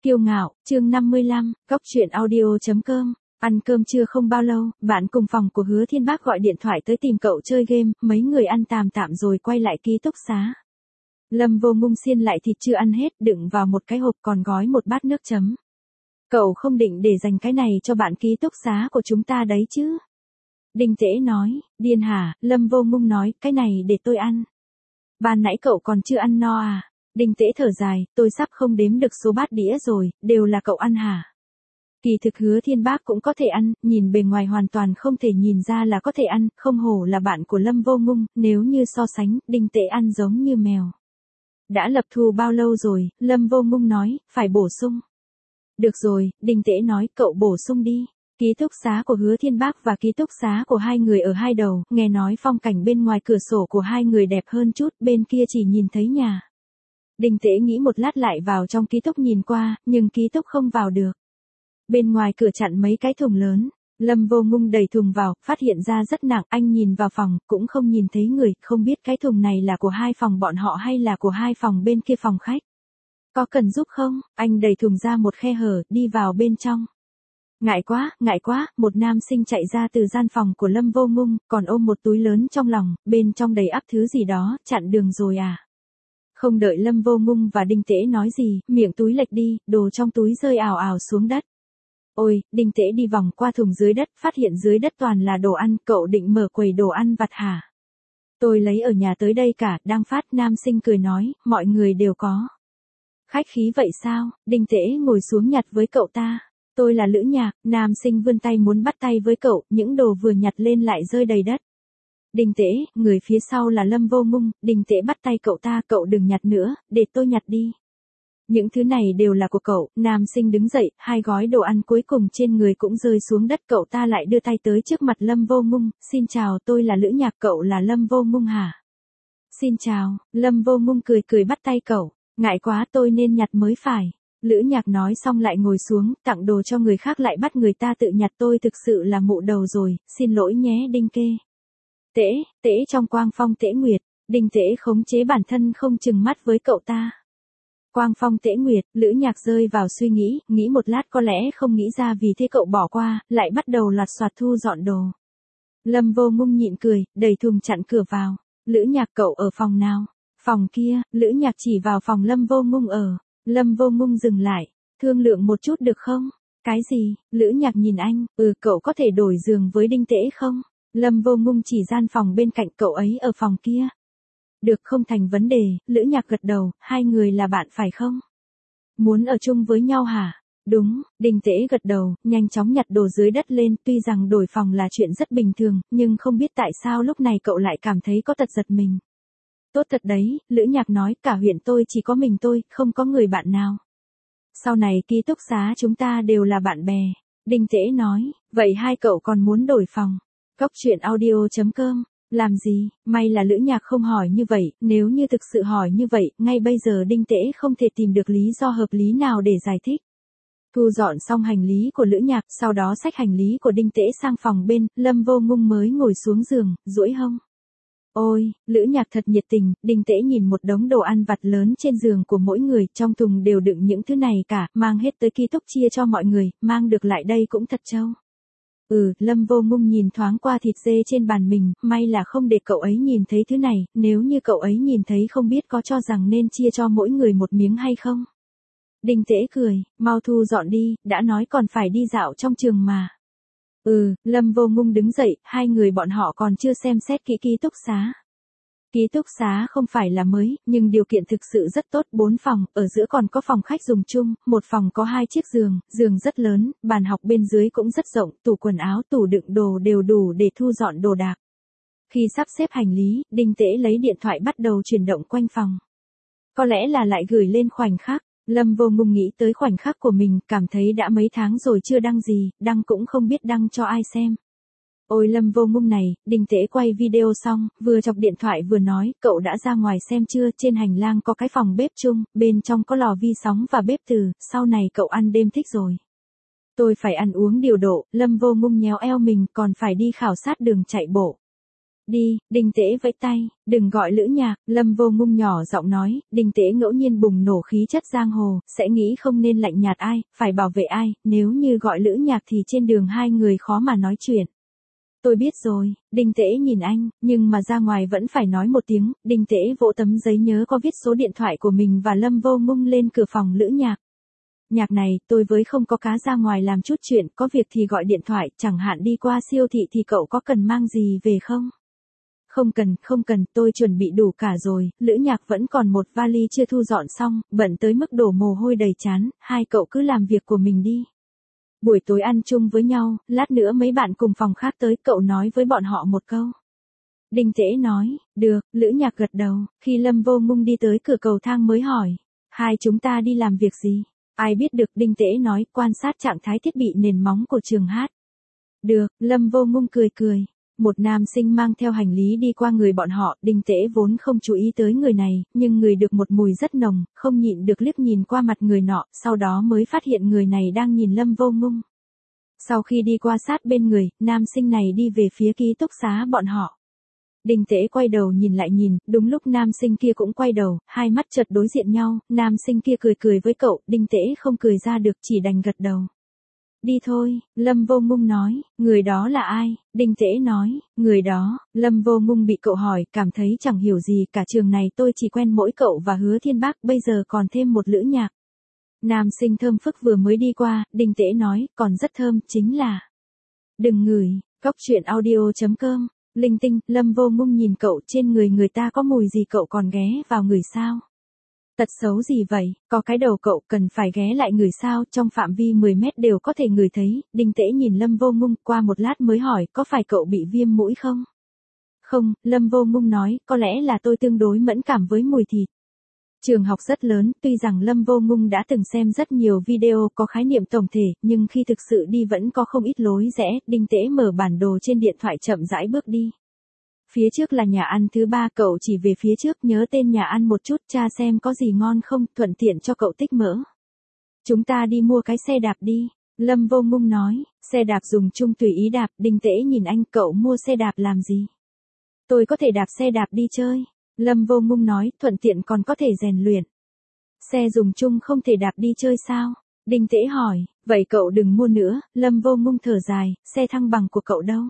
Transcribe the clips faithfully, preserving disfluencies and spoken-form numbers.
Kiêu ngạo, chương năm mươi lăm, Cóc truyện audio.com. Ăn cơm trưa không bao lâu, bạn cùng phòng của Hứa Thiên Bác gọi điện thoại tới tìm cậu chơi game, mấy người ăn tạm tạm rồi quay lại ký túc xá. Lâm Vô Ngung xiên lại thịt chưa ăn hết, đựng vào một cái hộp còn gói một bát nước chấm. Cậu không định để dành cái này cho bạn ký túc xá của chúng ta đấy chứ? Đinh Tễ nói, điên hả? Lâm Vô Ngung nói, cái này để tôi ăn. Ban nãy cậu còn chưa ăn no à? Đinh Tễ thở dài, tôi sắp không đếm được số bát đĩa rồi, đều là cậu ăn hả? Kỳ thực Hứa Thiên Bác cũng có thể ăn, nhìn bề ngoài hoàn toàn không thể nhìn ra là có thể ăn, không hổ là bạn của Lâm Vô Ngung, nếu như so sánh, Đinh Tễ ăn giống như mèo. Đã lập thu bao lâu rồi? Lâm Vô Ngung nói, phải bổ sung. Được rồi, Đinh Tễ nói, cậu bổ sung đi. Ký túc xá của Hứa Thiên Bác và ký túc xá của hai người ở hai đầu, nghe nói phong cảnh bên ngoài cửa sổ của hai người đẹp hơn chút, bên kia chỉ nhìn thấy nhà. Đinh Tễ nghĩ một lát lại vào trong ký túc nhìn qua, nhưng ký túc không vào được. Bên ngoài cửa chặn mấy cái thùng lớn, Lâm Vô Ngung đẩy thùng vào, phát hiện ra rất nặng, anh nhìn vào phòng, cũng không nhìn thấy người, không biết cái thùng này là của hai phòng bọn họ hay là của hai phòng bên kia phòng khách. Có cần giúp không? Anh đẩy thùng ra một khe hở, đi vào bên trong. Ngại quá, ngại quá, một nam sinh chạy ra từ gian phòng của Lâm Vô Ngung, còn ôm một túi lớn trong lòng, bên trong đầy ắp thứ gì đó, chặn đường rồi à? Không đợi Lâm Vô Ngung và Đinh Tễ nói gì, miệng túi lệch đi, đồ trong túi rơi ào ào xuống đất. Ôi, Đinh Tễ đi vòng qua thùng dưới đất, phát hiện dưới đất toàn là đồ ăn, cậu định mở quầy đồ ăn vặt hả? Tôi lấy ở nhà tới đây cả, đang phát, nam sinh cười nói, mọi người đều có. Khách khí vậy sao? Đinh Tễ ngồi xuống nhặt với cậu ta. Tôi là Lữ Nhạc, nam sinh vươn tay muốn bắt tay với cậu, những đồ vừa nhặt lên lại rơi đầy đất. Đinh Tễ, người phía sau là Lâm Vô Ngung, Đinh Tễ bắt tay cậu ta, cậu đừng nhặt nữa, để tôi nhặt đi. Những thứ này đều là của cậu, nam sinh đứng dậy, hai gói đồ ăn cuối cùng trên người cũng rơi xuống đất, cậu ta lại đưa tay tới trước mặt Lâm Vô Ngung, xin chào, tôi là Lữ Nhạc, cậu là Lâm Vô Ngung hả? Xin chào, Lâm Vô Ngung cười cười bắt tay cậu, ngại quá tôi nên nhặt mới phải. Lữ Nhạc nói xong lại ngồi xuống, tặng đồ cho người khác lại bắt người ta tự nhặt, tôi thực sự là mụ đầu rồi, xin lỗi nhé Đinh Kê. Tễ, Tễ trong Quang Phong Tễ Nguyệt, Đinh Tễ khống chế bản thân không chừng mắt với cậu ta. Quang Phong Tễ Nguyệt, Lữ Nhạc rơi vào suy nghĩ, nghĩ một lát có lẽ không nghĩ ra vì thế cậu bỏ qua, lại bắt đầu loạt soạt thu dọn đồ. Lâm Vô Ngung nhịn cười, đẩy thùng chặn cửa vào. Lữ Nhạc cậu ở phòng nào? Phòng kia, Lữ Nhạc chỉ vào phòng Lâm Vô Ngung ở. Lâm Vô Ngung dừng lại, thương lượng một chút được không? Cái gì? Lữ Nhạc nhìn anh, ừ cậu có thể đổi giường với Đinh Tễ không? Lâm Vô Ngung chỉ gian phòng bên cạnh, cậu ấy ở phòng kia. Được, không thành vấn đề, Lữ Nhạc gật đầu, hai người là bạn phải không? Muốn ở chung với nhau hả? Đúng, Đinh Tễ gật đầu, nhanh chóng nhặt đồ dưới đất lên, tuy rằng đổi phòng là chuyện rất bình thường, nhưng không biết tại sao lúc này cậu lại cảm thấy có tật giật mình. Tốt thật đấy, Lữ Nhạc nói, cả huyện tôi chỉ có mình tôi, không có người bạn nào. Sau này ký túc xá chúng ta đều là bạn bè. Đinh Tễ nói, vậy hai cậu còn muốn đổi phòng? Cóc truyện audio.com, làm gì? May là Lữ Nhạc không hỏi như vậy, nếu như thực sự hỏi như vậy, ngay bây giờ Đinh Tễ không thể tìm được lý do hợp lý nào để giải thích. Thu dọn xong hành lý của Lữ Nhạc, sau đó xách hành lý của Đinh Tễ sang phòng bên, Lâm Vô Ngung mới ngồi xuống giường, duỗi hông. Ôi, Lữ Nhạc thật nhiệt tình, Đinh Tễ nhìn một đống đồ ăn vặt lớn trên giường của mỗi người, trong thùng đều đựng những thứ này cả, mang hết tới ký túc chia cho mọi người, mang được lại đây cũng thật trâu. Ừ, Lâm Vô Ngung nhìn thoáng qua thịt dê trên bàn mình, may là không để cậu ấy nhìn thấy thứ này, nếu như cậu ấy nhìn thấy không biết có cho rằng nên chia cho mỗi người một miếng hay không. Đinh Tễ cười, mau thu dọn đi, đã nói còn phải đi dạo trong trường mà. Ừ, Lâm Vô Ngung đứng dậy, hai người bọn họ còn chưa xem xét kỹ ký túc xá. Ký túc xá không phải là mới, nhưng điều kiện thực sự rất tốt, bốn phòng, ở giữa còn có phòng khách dùng chung, một phòng có hai chiếc giường, giường rất lớn, bàn học bên dưới cũng rất rộng, tủ quần áo, tủ đựng đồ đều đủ để thu dọn đồ đạc. Khi sắp xếp hành lý, Đinh Tễ lấy điện thoại bắt đầu chuyển động quanh phòng. Có lẽ là lại gửi lên khoảnh khắc. Lâm Vô Ngung nghĩ tới khoảnh khắc của mình, cảm thấy đã mấy tháng rồi chưa đăng gì, đăng cũng không biết đăng cho ai xem. Ôi Lâm Vô Ngung này, Đinh Tễ quay video xong, vừa chọc điện thoại vừa nói, cậu đã ra ngoài xem chưa, trên hành lang có cái phòng bếp chung, bên trong có lò vi sóng và bếp từ, sau này cậu ăn đêm thích rồi. Tôi phải ăn uống điều độ, Lâm Vô Ngung nhéo eo mình, còn phải đi khảo sát đường chạy bộ. Đi, Đinh Tễ vẫy tay, đừng gọi Lữ Nhạc, Lâm Vô Ngung nhỏ giọng nói, Đinh Tễ ngẫu nhiên bùng nổ khí chất giang hồ, sẽ nghĩ không nên lạnh nhạt ai, phải bảo vệ ai, nếu như gọi Lữ Nhạc thì trên đường hai người khó mà nói chuyện. Tôi biết rồi, Đinh Tễ nhìn anh, nhưng mà ra ngoài vẫn phải nói một tiếng, Đinh Tễ vỗ tấm giấy nhớ có viết số điện thoại của mình và Lâm Vô Ngung lên cửa phòng Lữ Nhạc. Nhạc này, tôi với không có cá ra ngoài làm chút chuyện, có việc thì gọi điện thoại, chẳng hạn đi qua siêu thị thì cậu có cần mang gì về không? Không cần, không cần, tôi chuẩn bị đủ cả rồi, Lữ Nhạc vẫn còn một vali chưa thu dọn xong, bận tới mức đổ mồ hôi đầy trán, hai cậu cứ làm việc của mình đi. Buổi tối ăn chung với nhau, lát nữa mấy bạn cùng phòng khác tới, cậu nói với bọn họ một câu. Đinh Tễ nói, được, Lữ Nhạc gật đầu, khi Lâm Vô Ngung đi tới cửa cầu thang mới hỏi, hai chúng ta đi làm việc gì? Ai biết được, Đinh Tễ nói, quan sát trạng thái thiết bị nền móng của trường hát. Được, Lâm Vô Ngung cười cười. Một nam sinh mang theo hành lý đi qua người bọn họ, Đinh Tễ vốn không chú ý tới người này, nhưng người được một mùi rất nồng, không nhịn được liếc nhìn qua mặt người nọ, sau đó mới phát hiện người này đang nhìn Lâm Vô Ngung. Sau khi đi qua sát bên người, nam sinh này đi về phía ký túc xá bọn họ. Đinh Tễ quay đầu nhìn lại nhìn, đúng lúc nam sinh kia cũng quay đầu, hai mắt chợt đối diện nhau, nam sinh kia cười cười với cậu, Đinh Tễ không cười ra được chỉ đành gật đầu. Đi thôi, Lâm Vô Ngung nói, người đó là ai? Đinh Tễ nói, người đó, Lâm Vô Ngung bị cậu hỏi, cảm thấy chẳng hiểu gì, cả trường này tôi chỉ quen mỗi cậu và Hứa Thiên Bác, bây giờ còn thêm một Lữ Nhạc. Nam sinh thơm phức vừa mới đi qua, Đinh Tễ nói, còn rất thơm, chính là. Đừng ngửi, Cóc Truyện Audio chấm com, linh tinh, Lâm Vô Ngung nhìn cậu, trên người người ta có mùi gì cậu còn ghé vào người sao? Tật xấu gì vậy, có cái đầu cậu cần phải ghé lại người sao, trong phạm vi mười mét đều có thể ngửi thấy, Đinh Tễ nhìn Lâm Vô Ngung qua một lát mới hỏi, có phải cậu bị viêm mũi không? Không, Lâm Vô Ngung nói, có lẽ là tôi tương đối mẫn cảm với mùi thịt. Trường học rất lớn, tuy rằng Lâm Vô Ngung đã từng xem rất nhiều video có khái niệm tổng thể, nhưng khi thực sự đi vẫn có không ít lối rẽ, Đinh Tễ mở bản đồ trên điện thoại chậm rãi bước đi. Phía trước là nhà ăn thứ ba, cậu chỉ về phía trước nhớ tên nhà ăn một chút, tra xem có gì ngon không, thuận tiện cho cậu tích mỡ. Chúng ta đi mua cái xe đạp đi, Lâm Vô Ngung nói, xe đạp dùng chung tùy ý đạp, Đinh Tễ nhìn anh, cậu mua xe đạp làm gì? Tôi có thể đạp xe đạp đi chơi, Lâm Vô Ngung nói, thuận tiện còn có thể rèn luyện. Xe dùng chung không thể đạp đi chơi sao? Đinh Tễ hỏi, vậy cậu đừng mua nữa, Lâm Vô Ngung thở dài, xe thăng bằng của cậu đâu?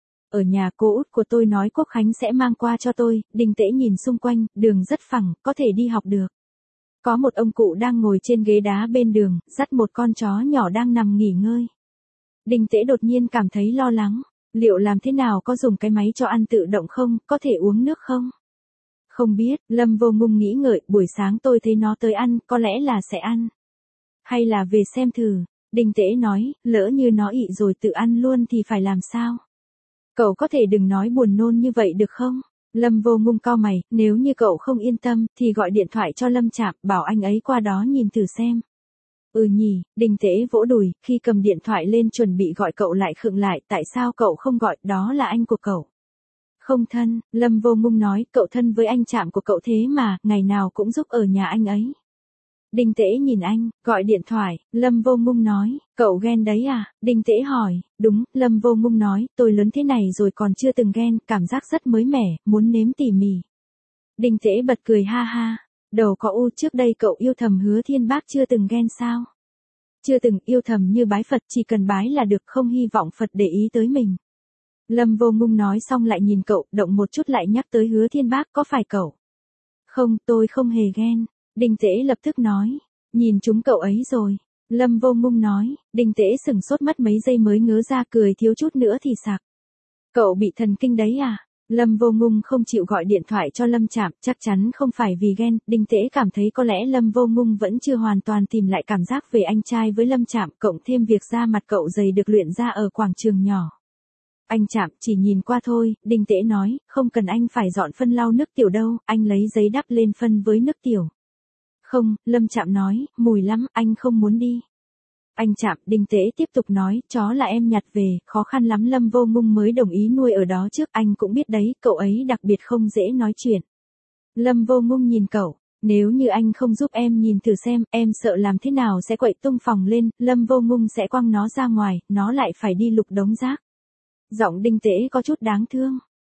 Ở nhà cô út của tôi nói Quốc Khánh sẽ mang qua cho tôi, Đinh Tễ nhìn xung quanh, đường rất phẳng, có thể đi học được. Có một ông cụ đang ngồi trên ghế đá bên đường, dắt một con chó nhỏ đang nằm nghỉ ngơi. Đinh Tễ đột nhiên cảm thấy lo lắng, liệu làm thế nào, có dùng cái máy cho ăn tự động không, có thể uống nước không? Không biết, Lâm Vô Ngung nghĩ ngợi, buổi sáng tôi thấy nó tới ăn, có lẽ là sẽ ăn. Hay là về xem thử, Đinh Tễ nói, lỡ như nó ị rồi tự ăn luôn thì phải làm sao? Cậu có thể đừng nói buồn nôn như vậy được không? Lâm Vô Ngung cau mày, nếu như cậu không yên tâm, thì gọi điện thoại cho Lâm Trạm, bảo anh ấy qua đó nhìn thử xem. Ừ nhỉ, Đinh Tễ vỗ đùi, khi cầm điện thoại lên chuẩn bị gọi cậu lại khựng lại, tại sao cậu không gọi, đó là anh của cậu. Không thân, Lâm Vô Ngung nói, cậu thân với anh Trạm của cậu thế mà, ngày nào cũng giúp ở nhà anh ấy. Đinh Tễ nhìn anh, gọi điện thoại, Lâm Vô Ngung nói, cậu ghen đấy à? Đinh Tễ hỏi, đúng, Lâm Vô Ngung nói, tôi lớn thế này rồi còn chưa từng ghen, cảm giác rất mới mẻ, muốn nếm tỉ mỉ. Đinh Tễ bật cười ha ha, đầu có u, trước đây cậu yêu thầm Hứa Thiên Bác chưa từng ghen sao? Chưa từng, yêu thầm như bái Phật, chỉ cần bái là được, không hy vọng Phật để ý tới mình. Lâm Vô Ngung nói xong lại nhìn cậu, động một chút lại nhắc tới Hứa Thiên Bác, có phải cậu? Không, tôi không hề ghen. Đinh Tễ lập tức nói, nhìn chúng cậu ấy rồi. Lâm Vô Ngung nói, Đinh Tễ sửng sốt mất mấy giây mới ngớ ra, cười thiếu chút nữa thì sặc. Cậu bị thần kinh đấy à? Lâm Vô Ngung không chịu gọi điện thoại cho Lâm Trạm, chắc chắn không phải vì ghen, Đinh Tễ cảm thấy có lẽ Lâm Vô Ngung vẫn chưa hoàn toàn tìm lại cảm giác về anh trai với Lâm Trạm, cộng thêm việc da mặt cậu dày được luyện ra ở quảng trường nhỏ. Anh Trạm chỉ nhìn qua thôi, Đinh Tễ nói, không cần anh phải dọn phân lau nước tiểu đâu, anh lấy giấy đắp lên phân với nước tiểu. Không, Lâm Trạm nói, mùi lắm, anh không muốn đi. Anh Trạm, Đinh Tễ tiếp tục nói, chó là em nhặt về, khó khăn lắm Lâm Vô Ngung mới đồng ý nuôi ở đó trước, anh cũng biết đấy, cậu ấy đặc biệt không dễ nói chuyện. Lâm Vô Ngung nhìn cậu, nếu như anh không giúp em nhìn thử xem, em sợ làm thế nào sẽ quậy tung phòng lên, Lâm Vô Ngung sẽ quăng nó ra ngoài, nó lại phải đi lục đống rác. Giọng Đinh Tễ có chút đáng thương.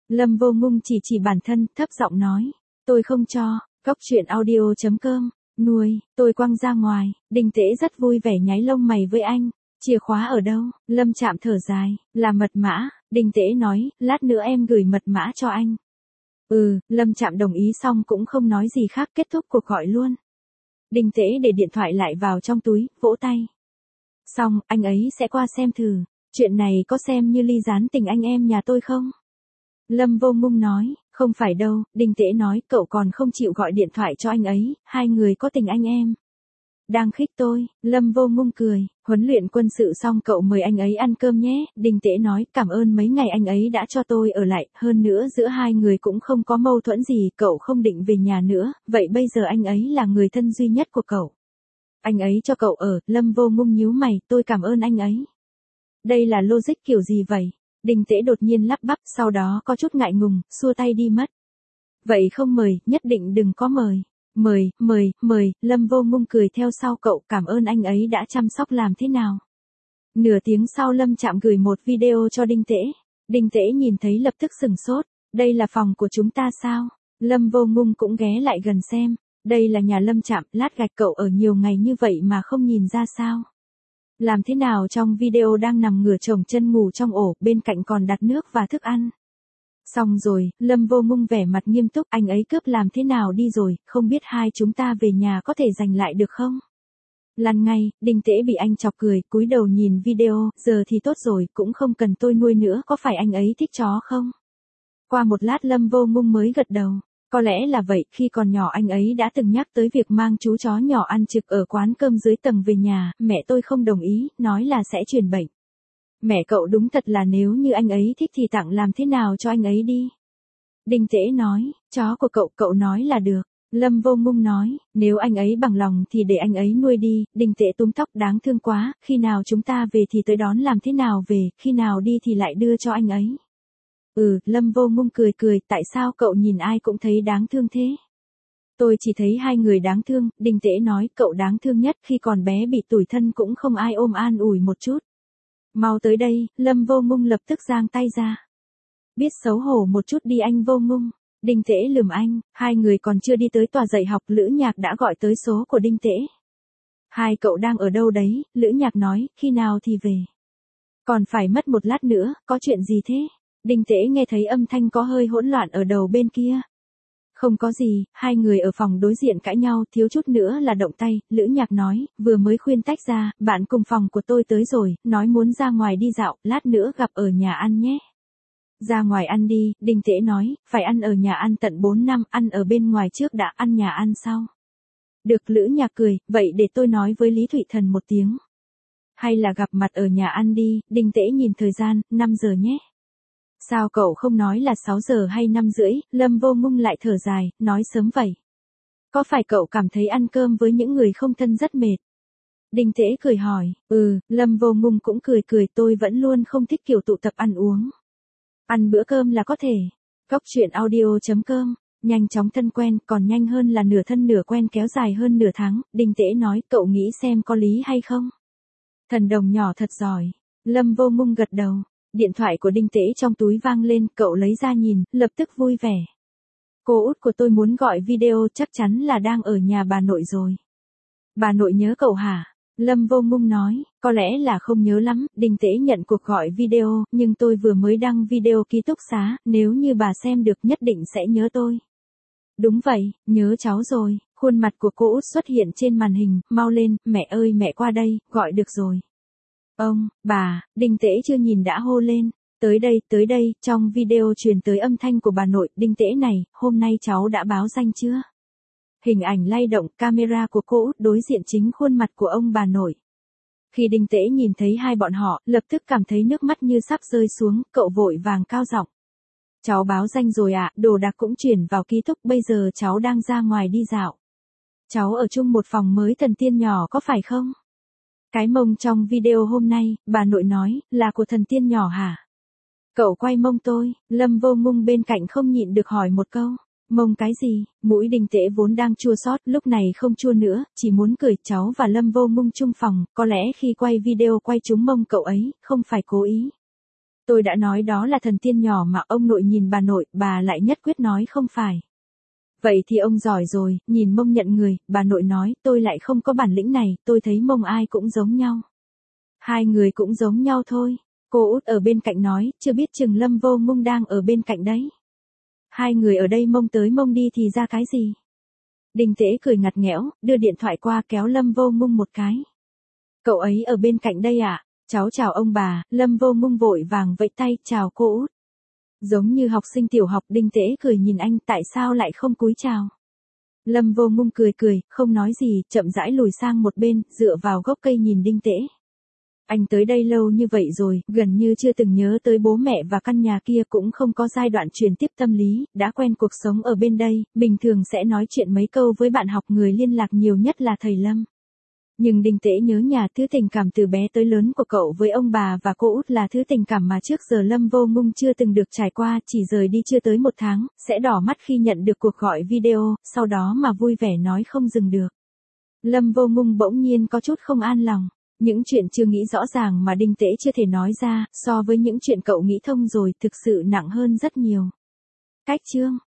Lâm Vô Ngung chỉ chỉ bản thân, thấp giọng nói. Tôi không cho, cóc truyện audio.com, nuôi, tôi quăng ra ngoài, Đinh Tễ rất vui vẻ nháy lông mày với anh. Chìa khóa ở đâu? Lâm Trạm thở dài, là mật mã, Đinh Tễ nói, lát nữa em gửi mật mã cho anh. Ừ, Lâm Trạm đồng ý xong cũng không nói gì khác, kết thúc cuộc gọi luôn. Đinh Tễ để điện thoại lại vào trong túi, vỗ tay. Xong, anh ấy sẽ qua xem thử, chuyện này có xem như ly gián tình anh em nhà tôi không? Lâm Vô Ngung nói, không phải đâu, Đinh Tễ nói, cậu còn không chịu gọi điện thoại cho anh ấy, hai người có tình anh em. Đang khích tôi, Lâm Vô Ngung cười, huấn luyện quân sự xong cậu mời anh ấy ăn cơm nhé, Đinh Tễ nói, cảm ơn mấy ngày anh ấy đã cho tôi ở lại, hơn nữa giữa hai người cũng không có mâu thuẫn gì, cậu không định về nhà nữa, vậy bây giờ anh ấy là người thân duy nhất của cậu. Anh ấy cho cậu ở, Lâm Vô Ngung nhíu mày, tôi cảm ơn anh ấy. Đây là logic kiểu gì vậy? Đinh Tễ đột nhiên lắp bắp, sau đó có chút ngại ngùng, xua tay đi mất. Vậy không mời, nhất định đừng có mời. Mời, mời, mời, Lâm Vô Ngung cười theo sau cậu, cảm ơn anh ấy đã chăm sóc làm thế nào. Nửa tiếng sau Lâm Trạm gửi một video cho Đinh Tễ. Đinh Tễ nhìn thấy lập tức sừng sốt, đây là phòng của chúng ta sao? Lâm Vô Ngung cũng ghé lại gần xem, đây là nhà Lâm Trạm, lát gạch cậu ở nhiều ngày như vậy mà không nhìn ra sao? Làm thế nào trong video đang nằm ngửa chồng chân ngủ trong ổ, bên cạnh còn đặt nước và thức ăn. Xong rồi, Lâm Vô Ngung vẻ mặt nghiêm túc, anh ấy cướp làm thế nào đi rồi, không biết hai chúng ta về nhà có thể giành lại được không? Lăn ngay, Đinh Tễ bị anh chọc cười, cúi đầu nhìn video, giờ thì tốt rồi, cũng không cần tôi nuôi nữa, có phải anh ấy thích chó không? Qua một lát Lâm Vô Ngung mới gật đầu. Có lẽ là vậy, khi còn nhỏ anh ấy đã từng nhắc tới việc mang chú chó nhỏ ăn trực ở quán cơm dưới tầng về nhà, mẹ tôi không đồng ý, nói là sẽ truyền bệnh. Mẹ cậu đúng thật là nếu như anh ấy thích thì tặng làm thế nào cho anh ấy đi. Đinh Tễ nói, chó của cậu, cậu nói là được. Lâm Vô Ngung nói, nếu anh ấy bằng lòng thì để anh ấy nuôi đi, Đinh Tễ túm tóc đáng thương quá, khi nào chúng ta về thì tới đón làm thế nào về, khi nào đi thì lại đưa cho anh ấy. Ừ, Lâm Vô Ngung cười cười, tại sao cậu nhìn ai cũng thấy đáng thương thế? Tôi chỉ thấy hai người đáng thương, Đinh Tễ nói, cậu đáng thương nhất, khi còn bé bị tủi thân cũng không ai ôm an ủi một chút. Mau tới đây, Lâm Vô Ngung lập tức giang tay ra. Biết xấu hổ một chút đi anh Vô Ngung. Đinh Tễ lườm anh, hai người còn chưa đi tới tòa dạy học, Lữ Nhạc đã gọi tới số của Đinh Tễ. Hai cậu đang ở đâu đấy, Lữ Nhạc nói, khi nào thì về. Còn phải mất một lát nữa, có chuyện gì thế? Đinh Tễ nghe thấy âm thanh có hơi hỗn loạn ở đầu bên kia. Không có gì, hai người ở phòng đối diện cãi nhau, thiếu chút nữa là động tay, Lữ Nhạc nói, vừa mới khuyên tách ra, bạn cùng phòng của tôi tới rồi, nói muốn ra ngoài đi dạo, lát nữa gặp ở nhà ăn nhé. Ra ngoài ăn đi, Đinh Tễ nói, phải ăn ở nhà ăn tận bốn năm, ăn ở bên ngoài trước đã, ăn nhà ăn sau. Được, Lữ Nhạc cười, vậy để tôi nói với Lý Thụy Thần một tiếng. Hay là gặp mặt ở nhà ăn đi, Đinh Tễ nhìn thời gian, năm giờ nhé. Sao cậu không nói là sáu giờ hay năm rưỡi, Lâm Vô Ngung lại thở dài, nói sớm vậy. Có phải cậu cảm thấy ăn cơm với những người không thân rất mệt? Đinh Tễ cười hỏi, ừ, Lâm Vô Ngung cũng cười cười, tôi vẫn luôn không thích kiểu tụ tập ăn uống. Ăn bữa cơm là có thể. Cóc truyện audio.com, nhanh chóng thân quen, còn nhanh hơn là nửa thân nửa quen kéo dài hơn nửa tháng, Đinh Tễ nói, cậu nghĩ xem có lý hay không? Thần đồng nhỏ thật giỏi. Lâm Vô Ngung gật đầu. Điện thoại của Đinh Tễ trong túi vang lên, cậu lấy ra nhìn, lập tức vui vẻ. Cô út của tôi muốn gọi video, chắc chắn là đang ở nhà bà nội rồi. Bà nội nhớ cậu hả? Lâm Vô Ngung nói, có lẽ là không nhớ lắm, Đinh Tễ nhận cuộc gọi video, nhưng tôi vừa mới đăng video ký túc xá, nếu như bà xem được nhất định sẽ nhớ tôi. Đúng vậy, nhớ cháu rồi, khuôn mặt của cô út xuất hiện trên màn hình, mau lên, mẹ ơi mẹ qua đây, gọi được rồi. Ông, bà, Đinh Tễ chưa nhìn đã hô lên, tới đây, tới đây, trong video truyền tới âm thanh của bà nội, Đinh Tễ này, hôm nay cháu đã báo danh chưa? Hình ảnh lay động, camera của cô út đối diện chính khuôn mặt của ông bà nội. Khi Đinh Tễ nhìn thấy hai bọn họ, lập tức cảm thấy nước mắt như sắp rơi xuống, cậu vội vàng cao giọng. Cháu báo danh rồi ạ, à, đồ đạc cũng chuyển vào ký túc, bây giờ cháu đang ra ngoài đi dạo. Cháu ở chung một phòng mới thần tiên nhỏ có phải không? Cái mông trong video hôm nay, bà nội nói, là của thần tiên nhỏ hả? Cậu quay mông tôi, Lâm Vô Ngung bên cạnh không nhịn được hỏi một câu. Mông cái gì? Mũi Đinh Tễ vốn đang chua xót, lúc này không chua nữa, chỉ muốn cười. Cháu và Lâm Vô Ngung chung phòng, có lẽ khi quay video quay trúng mông cậu ấy, không phải cố ý. Tôi đã nói đó là thần tiên nhỏ mà. Ông nội nhìn bà nội, bà lại nhất quyết nói không phải. Vậy thì ông giỏi rồi, nhìn Mông nhận người. Bà nội nói, tôi lại không có bản lĩnh này, tôi thấy Mông ai cũng giống nhau. Hai người cũng giống nhau thôi. Cô út ở bên cạnh nói, chưa biết chừng Lâm Vô Ngung đang ở bên cạnh đấy. Hai người ở đây Mông tới Mông đi thì ra cái gì? Đinh Tễ cười ngặt nghẽo, đưa điện thoại qua kéo Lâm Vô Ngung một cái. Cậu ấy ở bên cạnh đây à? Cháu chào ông bà. Lâm Vô Ngung vội vàng vẫy tay, chào cô út. Giống như học sinh tiểu học. Đinh Tễ cười nhìn anh, tại sao lại không cúi chào? Lâm Vô Ngung cười cười, không nói gì, chậm rãi lùi sang một bên, dựa vào gốc cây nhìn Đinh Tễ. Anh tới đây lâu như vậy rồi, gần như chưa từng nhớ tới bố mẹ và căn nhà kia, cũng không có giai đoạn truyền tiếp tâm lý, đã quen cuộc sống ở bên đây, bình thường sẽ nói chuyện mấy câu với bạn học, người liên lạc nhiều nhất là thầy Lâm. Nhưng Đinh Tễ nhớ nhà, thứ tình cảm từ bé tới lớn của cậu với ông bà và cô út là thứ tình cảm mà trước giờ Lâm Vô Ngung chưa từng được trải qua, chỉ rời đi chưa tới một tháng, sẽ đỏ mắt khi nhận được cuộc gọi video, sau đó mà vui vẻ nói không dừng được. Lâm Vô Ngung bỗng nhiên có chút không an lòng. Những chuyện chưa nghĩ rõ ràng mà Đinh Tễ chưa thể nói ra, so với những chuyện cậu nghĩ thông rồi, thực sự nặng hơn rất nhiều. Cách chương